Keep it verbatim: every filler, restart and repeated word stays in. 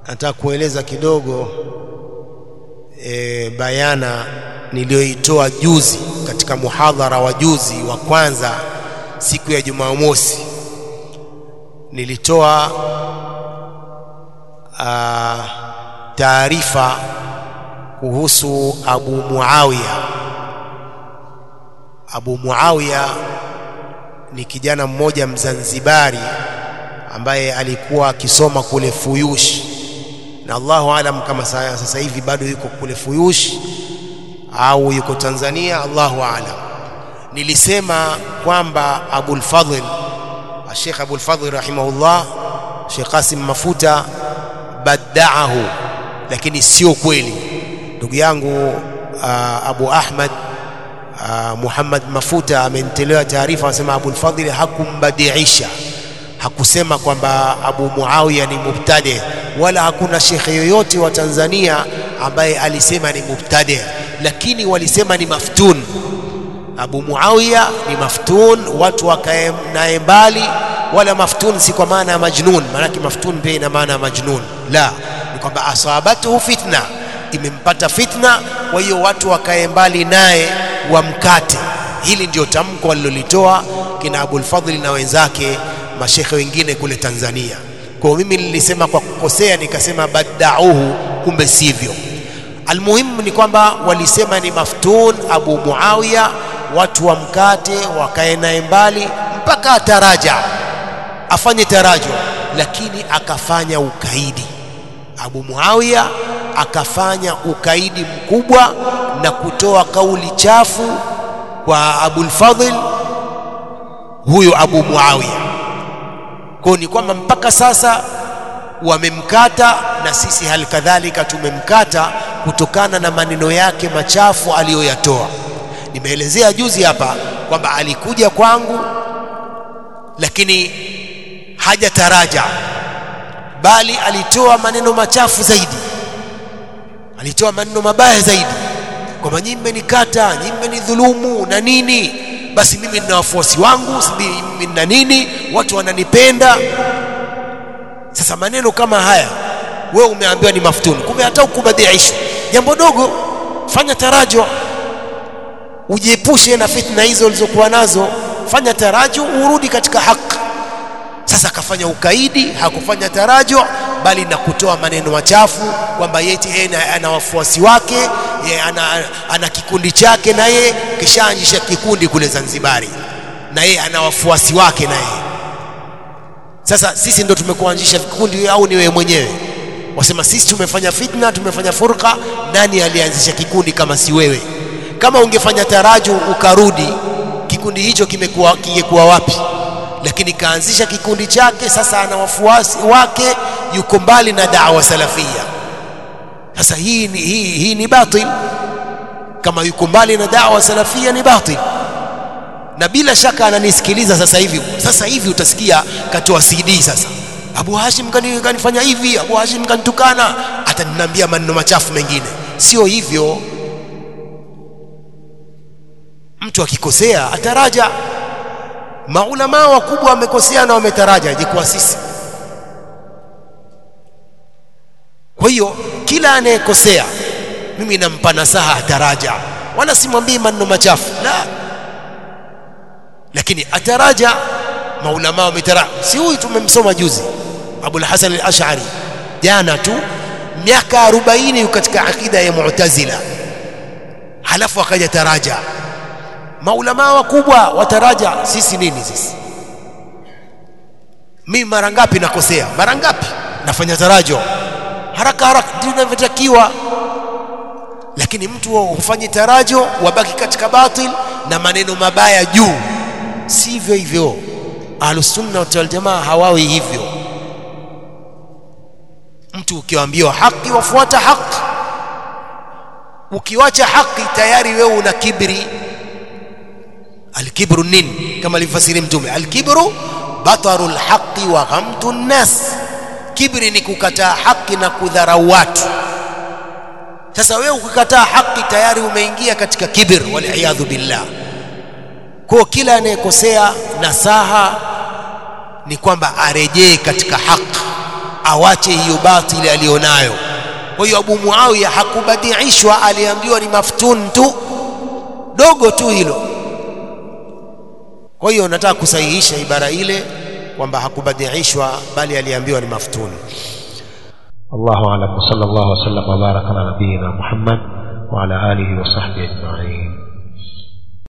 nataka kueleza kidogo e, bayana niliyoitoa juzi katika muhadhara wa juzi wa kwanza siku ya Jumamosi. Nilitoa taarifa kuhusu Abu Muawiya. Abu Muawiya ni kijana mmoja Mzanzibari ambaye alikuwa akisoma kule Fuyush, na Allahu alam kama sasa hivi bado yuko kule Fuyush au yuko Tanzania, Allahu alam. Nilisema kwamba Abul Fadhl, Sheikh Abul Fadhl rahimahullah, Sheikh Qasim Mafuta baddaahu, lakini sio kweli. Ndugu yangu uh, Abu Ahmad uh, Muhammad Mafuta amenitolea taarifa, anasema Abul Fadhl hakumbadiisha, hakusema kwamba Abu Muawiya ni mubtadi, wala hakuna shekhe yoyote wa Tanzania ambaye alisema ni mubtadi, lakini walisema ni maftun. Abu Muawiya ni maftun, watu wakae naye mbali. Wala maftun si kwa maana ya majnun, maana maftun pia ina maana ya majnun, la, ni kwamba asabatuhu fitna, imempata fitna, kwa hiyo watu wakae mbali naye wamkate. Hili ndio tamko walilolitoa kina Abul Fadhl na wenzake mashekhe wengine kule Tanzania. Kwa mimi nilisema kwa kukosea, nikasema baddauhu, kumbe sivyo. Almuhimu ni kwamba walisema ni maftun Abu Muawiya, watu wamkate wakae naye mbali mpaka ataraja, afanye tarajo, lakini akafanya ukaidi. Abu Muawiya akafanya ukaidi mkubwa na kutoa kauli chafu kwa Abul Fadhl huyo Abu Muawiya. Kwa ni kwamba mpaka sasa wamemkata, na sisi hali kadhalika tumemkata kutokana na maneno yake machafu aliyoyatoa. Nimeelezea juzi hapa kwamba alikuja kwangu lakini haja taraja, bali alitoa maneno machafu zaidi, alitoa maneno mabaya zaidi, kwamba nyinyi mmenikata, nyinyi mmenidhulumu na nini, basi mimi nina wafuasi wangu, mimi nina nini, watu wananipenda. Sasa maneno kama haya, wewe umeambiwa ni maftuni, kumbe hata ukubadiisha jambo dogo, fanya tarajo, ujiepushe na fitna hizo ulizokuwa nazo, fanya tarajo, urudi katika haki. Sasa akafanya ukaidi, hakufanya tarajo, bali na kutoa maneno machafu kwamba yeye ana wafuasi wake, yeye ana, ana kikundi chake, na yeye kishaanzisha kikundi kule Zanzibari, na yeye ana wafuasi wake na yeye. Sasa sisi ndo tumekuanzisha kikundi au ni wewe mwenyewe? Wasema sisi tumefanya fitna, tumefanya furqa. Nani alianzisha kikundi kama si wewe? Kama ungefanya taraju ukarudi, kikundi hicho kimekuwa kingekuwa wapi? Lakini kaanzisha kikundi chake, sasa ana wafuasi wake, yuko mbali na da'wa salafia. Sasa hii ni, hii, hii ni batil. Kama yuko mbali na da'wa salafia ni batil, na bila shaka ananisikiliza sasa hivi. Sasa hivi utasikia katoa C D, sasa Abu Hashim kanifanya hivi, Abu Hashim kanitukana, ataniambia maneno machafu mengine. Sio hivyo. Mtu akikosea ataraja. Maulama wakubwa wamekosea na wametaraja, je kwa sisi? Kwa hiyo kila anayekosea mimi nampa nasaha ataraja, wala simwambii maneno machafu, la, lakini ataraja. Maulama wametaraja. Si huyu tumemsoma juzi Abul Hasan al-Ash'ari, jana tu, miaka arobaini yuko katika akida ya Mu'tazila, halafu akaja taraja. Maulama wakubwa wataraja, sisi nini sisi? Mimi mara ngapi nakosea, mara ngapi nafanya tarajo, haraka haraka ndio inavyotakiwa. Lakini mtu hufanye tarajo, wabaki katika batil na maneno mabaya juu. Sivyo hivyo. Ahlus Sunna wal Jamaa hawawi hivyo. Mtu ukiambiwa haki wafuata haki, ukiwacha haki tayari wewe una kibri. Al-kibru nini? Kama alifasiri Mtume, al-kibru batarul haqqi wa ghamtun nas. Kibri ni kukataa haki na kudharau watu. Sasa wewe ukikataa haki tayari umeingia katika kibir, wal iyadhu billah. Kwa kila anayekosea, nasaha ni kwamba arejee katika haki, awache hiyo batili alionayo. Kwa hiyo Abu Muawiya hakubadiishwa, aliambiwa ni maftun tu, dogo tu hilo. Kwa hiyo nataka kusahihisha ibara ile kwamba hakubadiishwa, bali aliambiwa ni maftun. Allahu a'lam. Sallallahu alaihi wasallam wa baraka ala nabiyyina Muhammad wa ala alihi wa sahbihi ajma'in.